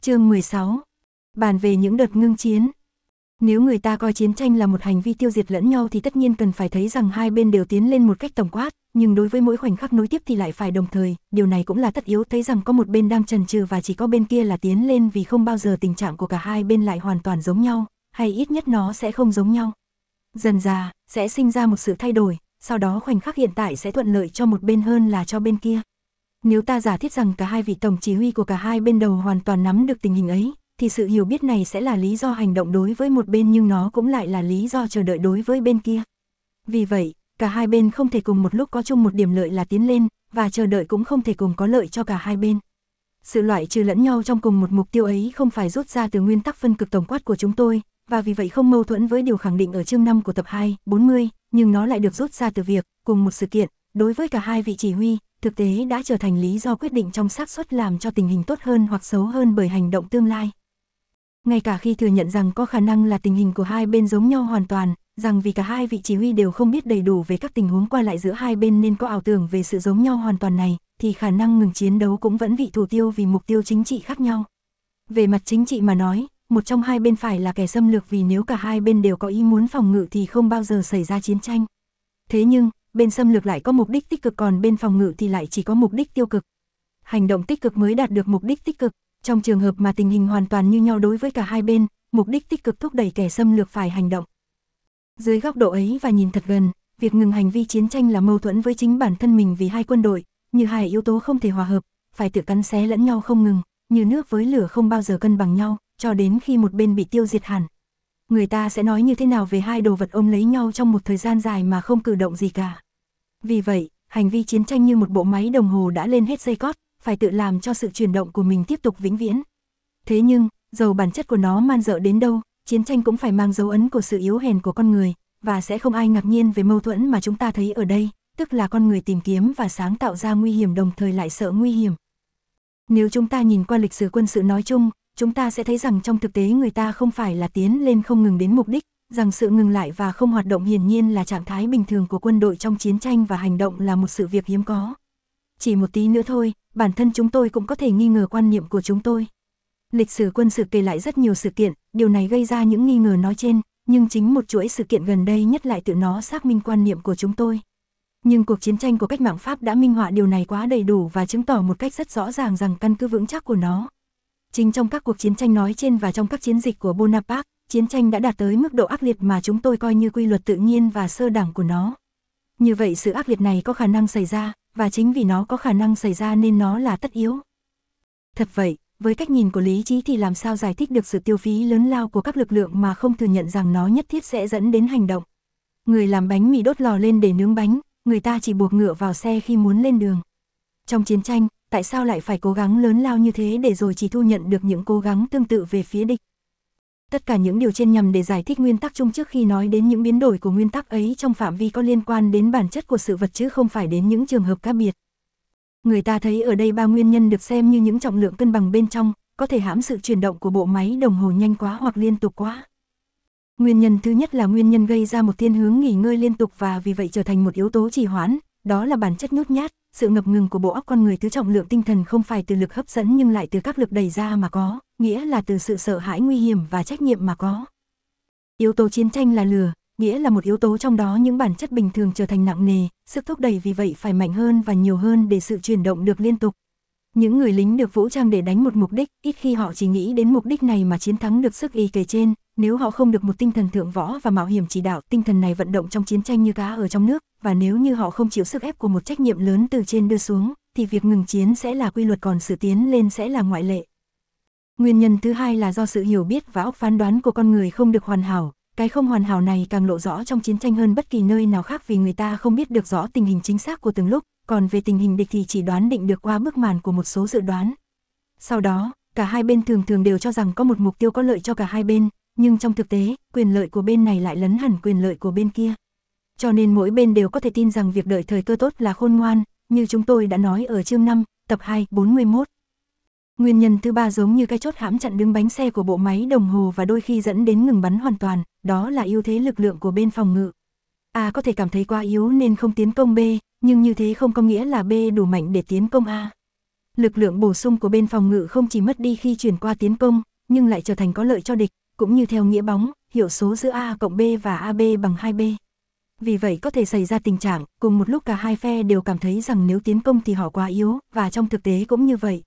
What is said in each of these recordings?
Chương 16. Bàn về những đợt ngưng chiến. Nếu người ta coi chiến tranh là một hành vi tiêu diệt lẫn nhau thì tất nhiên cần phải thấy rằng hai bên đều tiến lên một cách tổng quát, nhưng đối với mỗi khoảnh khắc nối tiếp thì lại phải đồng thời, điều này cũng là tất yếu, thấy rằng có một bên đang chần chừ và chỉ có bên kia là tiến lên, vì không bao giờ tình trạng của cả hai bên lại hoàn toàn giống nhau, hay ít nhất nó sẽ không giống nhau. Dần dà, sẽ sinh ra một sự thay đổi, sau đó khoảnh khắc hiện tại sẽ thuận lợi cho một bên hơn là cho bên kia. Nếu ta giả thiết rằng cả hai vị tổng chỉ huy của cả hai bên đầu hoàn toàn nắm được tình hình ấy, thì sự hiểu biết này sẽ là lý do hành động đối với một bên, nhưng nó cũng lại là lý do chờ đợi đối với bên kia. Vì vậy, cả hai bên không thể cùng một lúc có chung một điểm lợi là tiến lên, và chờ đợi cũng không thể cùng có lợi cho cả hai bên. Sự loại trừ lẫn nhau trong cùng một mục tiêu ấy không phải rút ra từ nguyên tắc phân cực tổng quát của chúng tôi, và vì vậy không mâu thuẫn với điều khẳng định ở chương 5 của tập 240, nhưng nó lại được rút ra từ việc, cùng một sự kiện, đối với cả hai vị chỉ huy, thực tế đã trở thành lý do quyết định trong xác suất làm cho tình hình tốt hơn hoặc xấu hơn bởi hành động tương lai. Ngay cả khi thừa nhận rằng có khả năng là tình hình của hai bên giống nhau hoàn toàn, rằng vì cả hai vị chỉ huy đều không biết đầy đủ về các tình huống qua lại giữa hai bên nên có ảo tưởng về sự giống nhau hoàn toàn này, thì khả năng ngừng chiến đấu cũng vẫn vị thủ tiêu vì mục tiêu chính trị khác nhau. Về mặt chính trị mà nói, một trong hai bên phải là kẻ xâm lược, vì nếu cả hai bên đều có ý muốn phòng ngự thì không bao giờ xảy ra chiến tranh. Thế nhưng, bên xâm lược lại có mục đích tích cực, còn bên phòng ngự thì lại chỉ có mục đích tiêu cực. Hành động tích cực mới đạt được mục đích tích cực. Trong trường hợp mà tình hình hoàn toàn như nhau đối với cả hai bên, mục đích tích cực thúc đẩy kẻ xâm lược phải hành động. Dưới góc độ ấy và nhìn thật gần, việc ngừng hành vi chiến tranh là mâu thuẫn với chính bản thân mình, vì hai quân đội, như hai yếu tố không thể hòa hợp, phải tự cắn xé lẫn nhau không ngừng, như nước với lửa không bao giờ cân bằng nhau, cho đến khi một bên bị tiêu diệt hẳn. Người ta sẽ nói như thế nào về hai đồ vật ôm lấy nhau trong một thời gian dài mà không cử động gì cả. Vì vậy, hành vi chiến tranh như một bộ máy đồng hồ đã lên hết dây cót, phải tự làm cho sự chuyển động của mình tiếp tục vĩnh viễn. Thế nhưng, dầu bản chất của nó man dợ đến đâu, chiến tranh cũng phải mang dấu ấn của sự yếu hèn của con người, và sẽ không ai ngạc nhiên về mâu thuẫn mà chúng ta thấy ở đây, tức là con người tìm kiếm và sáng tạo ra nguy hiểm đồng thời lại sợ nguy hiểm. Nếu chúng ta nhìn qua lịch sử quân sự nói chung, chúng ta sẽ thấy rằng trong thực tế người ta không phải là tiến lên không ngừng đến mục đích, rằng sự ngừng lại và không hoạt động hiển nhiên là trạng thái bình thường của quân đội trong chiến tranh, và hành động là một sự việc hiếm có. Chỉ một tí nữa thôi, bản thân chúng tôi cũng có thể nghi ngờ quan niệm của chúng tôi. Lịch sử quân sự kể lại rất nhiều sự kiện, điều này gây ra những nghi ngờ nói trên, nhưng chính một chuỗi sự kiện gần đây nhất lại tự nó xác minh quan niệm của chúng tôi. Nhưng cuộc chiến tranh của cách mạng Pháp đã minh họa điều này quá đầy đủ và chứng tỏ một cách rất rõ ràng rằng căn cứ vững chắc của nó. Chính trong các cuộc chiến tranh nói trên và trong các chiến dịch của Bonaparte, chiến tranh đã đạt tới mức độ ác liệt mà chúng tôi coi như quy luật tự nhiên và sơ đẳng của nó. Như vậy sự ác liệt này có khả năng xảy ra, và chính vì nó có khả năng xảy ra nên nó là tất yếu. Thật vậy, với cách nhìn của lý trí thì làm sao giải thích được sự tiêu phí lớn lao của các lực lượng mà không thừa nhận rằng nó nhất thiết sẽ dẫn đến hành động. Người làm bánh mì đốt lò lên để nướng bánh, người ta chỉ buộc ngựa vào xe khi muốn lên đường. Trong chiến tranh, tại sao lại phải cố gắng lớn lao như thế để rồi chỉ thu nhận được những cố gắng tương tự về phía địch? Tất cả những điều trên nhằm để giải thích nguyên tắc chung trước khi nói đến những biến đổi của nguyên tắc ấy trong phạm vi có liên quan đến bản chất của sự vật chứ không phải đến những trường hợp cá biệt. Người ta thấy ở đây ba nguyên nhân được xem như những trọng lượng cân bằng bên trong, có thể hãm sự chuyển động của bộ máy đồng hồ nhanh quá hoặc liên tục quá. Nguyên nhân thứ nhất là nguyên nhân gây ra một thiên hướng nghỉ ngơi liên tục và vì vậy trở thành một yếu tố trì hoãn, đó là bản chất nhút nhát, sự ngập ngừng của bộ óc con người. Thứ trọng lượng tinh thần không phải từ lực hấp dẫn nhưng lại từ các lực đẩy ra mà có, nghĩa là từ sự sợ hãi nguy hiểm và trách nhiệm mà có. Yếu tố chiến tranh là lửa, nghĩa là một yếu tố trong đó những bản chất bình thường trở thành nặng nề, sức thúc đẩy vì vậy phải mạnh hơn và nhiều hơn để sự chuyển động được liên tục. Những người lính được vũ trang để đánh một mục đích, ít khi họ chỉ nghĩ đến mục đích này mà chiến thắng được sức y kể trên, nếu họ không được một tinh thần thượng võ và mạo hiểm chỉ đạo, tinh thần này vận động trong chiến tranh như cá ở trong nước, và nếu như họ không chịu sức ép của một trách nhiệm lớn từ trên đưa xuống, thì việc ngừng chiến sẽ là quy luật, còn sự tiến lên sẽ là ngoại lệ. Nguyên nhân thứ hai là do sự hiểu biết và óc phán đoán của con người không được hoàn hảo. Cái không hoàn hảo này càng lộ rõ trong chiến tranh hơn bất kỳ nơi nào khác, vì người ta không biết được rõ tình hình chính xác của từng lúc, còn về tình hình địch thì chỉ đoán định được qua bức màn của một số dự đoán. Sau đó, cả hai bên thường đều cho rằng có một mục tiêu có lợi cho cả hai bên, nhưng trong thực tế, quyền lợi của bên này lại lấn hẳn quyền lợi của bên kia. Cho nên mỗi bên đều có thể tin rằng việc đợi thời cơ tốt là khôn ngoan, như chúng tôi đã nói ở chương 5, tập 241. Nguyên nhân thứ ba giống như cái chốt hãm chặn đứng bánh xe của bộ máy đồng hồ và đôi khi dẫn đến ngừng bắn hoàn toàn, đó là ưu thế lực lượng của bên phòng ngự. A có thể cảm thấy quá yếu nên không tiến công B, nhưng như thế không có nghĩa là B đủ mạnh để tiến công A. Lực lượng bổ sung của bên phòng ngự không chỉ mất đi khi chuyển qua tiến công, nhưng lại trở thành có lợi cho địch, cũng như theo nghĩa bóng, hiệu số giữa A cộng B và AB bằng 2B. Vì vậy có thể xảy ra tình trạng, cùng một lúc cả hai phe đều cảm thấy rằng nếu tiến công thì họ quá yếu, và trong thực tế cũng như vậy.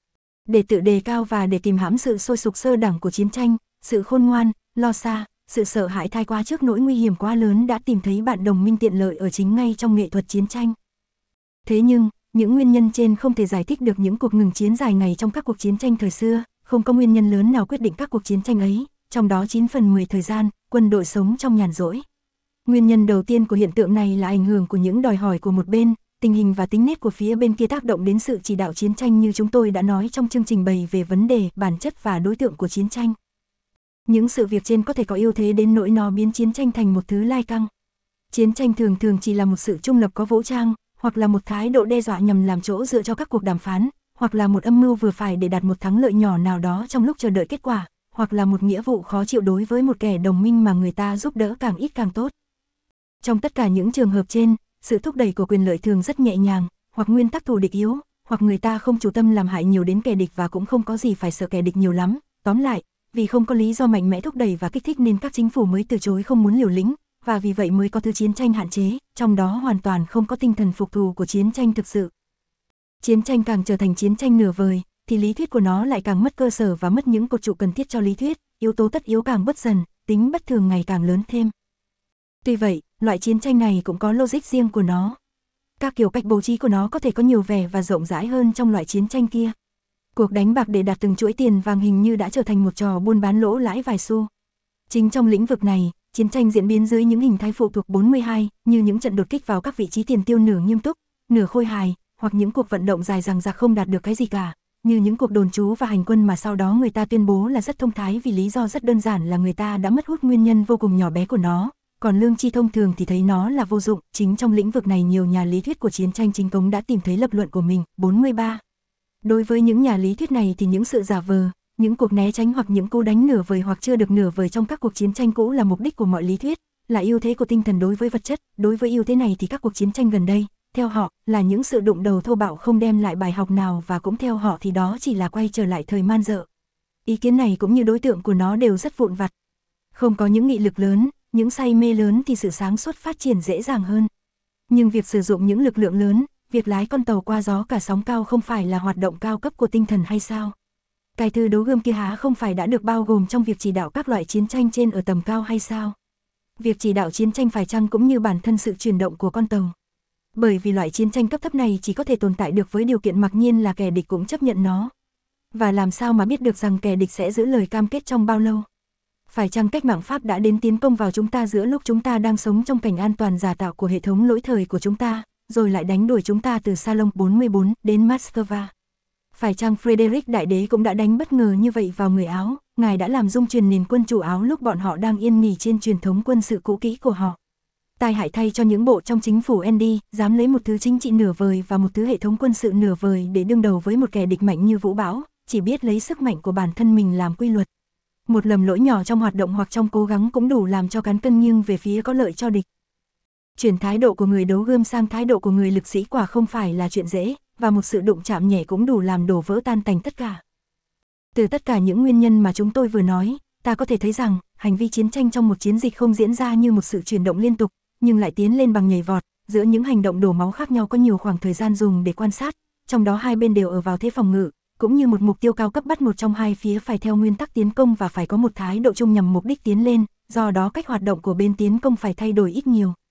Để tự đề cao và để kìm hãm sự sôi sục sơ đẳng của chiến tranh, sự khôn ngoan, lo xa, sự sợ hãi thái quá trước nỗi nguy hiểm quá lớn đã tìm thấy bạn đồng minh tiện lợi ở chính ngay trong nghệ thuật chiến tranh. Thế nhưng, những nguyên nhân trên không thể giải thích được những cuộc ngừng chiến dài ngày trong các cuộc chiến tranh thời xưa, không có nguyên nhân lớn nào quyết định các cuộc chiến tranh ấy, trong đó 9/10 thời gian, quân đội sống trong nhàn rỗi. Nguyên nhân đầu tiên của hiện tượng này là ảnh hưởng của những đòi hỏi của một bên, tình hình và tính nết của phía bên kia tác động đến sự chỉ đạo chiến tranh như chúng tôi đã nói trong chương trình bày về vấn đề, bản chất và đối tượng của chiến tranh. Những sự việc trên có thể có ưu thế đến nỗi nó biến chiến tranh thành một thứ lai căng. Chiến tranh thường thường chỉ là một sự trung lập có vũ trang, hoặc là một thái độ đe dọa nhằm làm chỗ dựa cho các cuộc đàm phán, hoặc là một âm mưu vừa phải để đạt một thắng lợi nhỏ nào đó trong lúc chờ đợi kết quả, hoặc là một nghĩa vụ khó chịu đối với một kẻ đồng minh mà người ta giúp đỡ càng ít càng tốt. Trong tất cả những trường hợp trên, sự thúc đẩy của quyền lợi thường rất nhẹ nhàng, hoặc nguyên tắc thù địch yếu, hoặc người ta không chủ tâm làm hại nhiều đến kẻ địch và cũng không có gì phải sợ kẻ địch nhiều lắm. Tóm lại, vì không có lý do mạnh mẽ thúc đẩy và kích thích nên các chính phủ mới từ chối không muốn liều lĩnh, và vì vậy mới có thứ chiến tranh hạn chế, trong đó hoàn toàn không có tinh thần phục thù của chiến tranh thực sự. Chiến tranh càng trở thành chiến tranh nửa vời, thì lý thuyết của nó lại càng mất cơ sở và mất những cột trụ cần thiết cho lý thuyết, yếu tố tất yếu càng bất dần, tính bất thường ngày càng lớn thêm. Tuy vậy, loại chiến tranh này cũng có logic riêng của nó. Các kiểu cách bố trí của nó có thể có nhiều vẻ và rộng rãi hơn trong loại chiến tranh kia. Cuộc đánh bạc để đạt từng chuỗi tiền vàng hình như đã trở thành một trò buôn bán lỗ lãi vài xu. Chính trong lĩnh vực này, chiến tranh diễn biến dưới những hình thái phụ thuộc 42, như những trận đột kích vào các vị trí tiền tiêu nửa nghiêm túc, nửa khôi hài, hoặc những cuộc vận động dài dằng dặc không đạt được cái gì cả, như những cuộc đồn trú và hành quân mà sau đó người ta tuyên bố là rất thông thái vì lý do rất đơn giản là người ta đã mất hút nguyên nhân vô cùng nhỏ bé của nó. Còn lương tri thông thường thì thấy nó là vô dụng. Chính trong lĩnh vực này nhiều nhà lý thuyết của chiến tranh chính cống đã tìm thấy lập luận của mình. 43. Đối với những nhà lý thuyết này thì những sự giả vờ, những cuộc né tránh hoặc những cú đánh nửa vời hoặc chưa được nửa vời trong các cuộc chiến tranh cũ là mục đích của mọi lý thuyết, là ưu thế của tinh thần đối với vật chất. Đối với ưu thế này thì các cuộc chiến tranh gần đây, theo họ, là những sự đụng đầu thô bạo không đem lại bài học nào, và cũng theo họ thì đó chỉ là quay trở lại thời man dợ. Ý kiến này cũng như đối tượng của nó đều rất vụn vặt. Không có những nghị lực lớn, những say mê lớn thì sự sáng suốt phát triển dễ dàng hơn. Nhưng việc sử dụng những lực lượng lớn, việc lái con tàu qua gió cả sóng cao không phải là hoạt động cao cấp của tinh thần hay sao? Cái thư đấu gươm kia há không phải đã được bao gồm trong việc chỉ đạo các loại chiến tranh trên ở tầm cao hay sao? Việc chỉ đạo chiến tranh phải chăng cũng như bản thân sự chuyển động của con tàu? Bởi vì loại chiến tranh cấp thấp này chỉ có thể tồn tại được với điều kiện mặc nhiên là kẻ địch cũng chấp nhận nó. Và làm sao mà biết được rằng kẻ địch sẽ giữ lời cam kết trong bao lâu? Phải chăng cách mạng Pháp đã đến tiến công vào chúng ta giữa lúc chúng ta đang sống trong cảnh an toàn giả tạo của hệ thống lỗi thời của chúng ta, rồi lại đánh đuổi chúng ta từ Salon 44 đến Moscow? Phải chăng Frederick Đại Đế cũng đã đánh bất ngờ như vậy vào người Áo, ngài đã làm rung chuyển nền quân chủ Áo lúc bọn họ đang yên nghỉ trên truyền thống quân sự cũ kỹ của họ? Tai hại thay cho những bộ trong chính phủ Andy, dám lấy một thứ chính trị nửa vời và một thứ hệ thống quân sự nửa vời để đương đầu với một kẻ địch mạnh như Vũ Bão, chỉ biết lấy sức mạnh của bản thân mình làm quy luật. Một lầm lỗi nhỏ trong hoạt động hoặc trong cố gắng cũng đủ làm cho cán cân nghiêng về phía có lợi cho địch. Chuyển thái độ của người đấu gươm sang thái độ của người lực sĩ quả không phải là chuyện dễ, và một sự đụng chạm nhẹ cũng đủ làm đổ vỡ tan tành tất cả. Từ tất cả những nguyên nhân mà chúng tôi vừa nói, ta có thể thấy rằng, hành vi chiến tranh trong một chiến dịch không diễn ra như một sự chuyển động liên tục, nhưng lại tiến lên bằng nhảy vọt. Giữa những hành động đổ máu khác nhau có nhiều khoảng thời gian dùng để quan sát, trong đó hai bên đều ở vào thế phòng ngự, cũng như một mục tiêu cao cấp bắt một trong hai phía phải theo nguyên tắc tiến công và phải có một thái độ chung nhằm mục đích tiến lên, do đó cách hoạt động của bên tiến công phải thay đổi ít nhiều.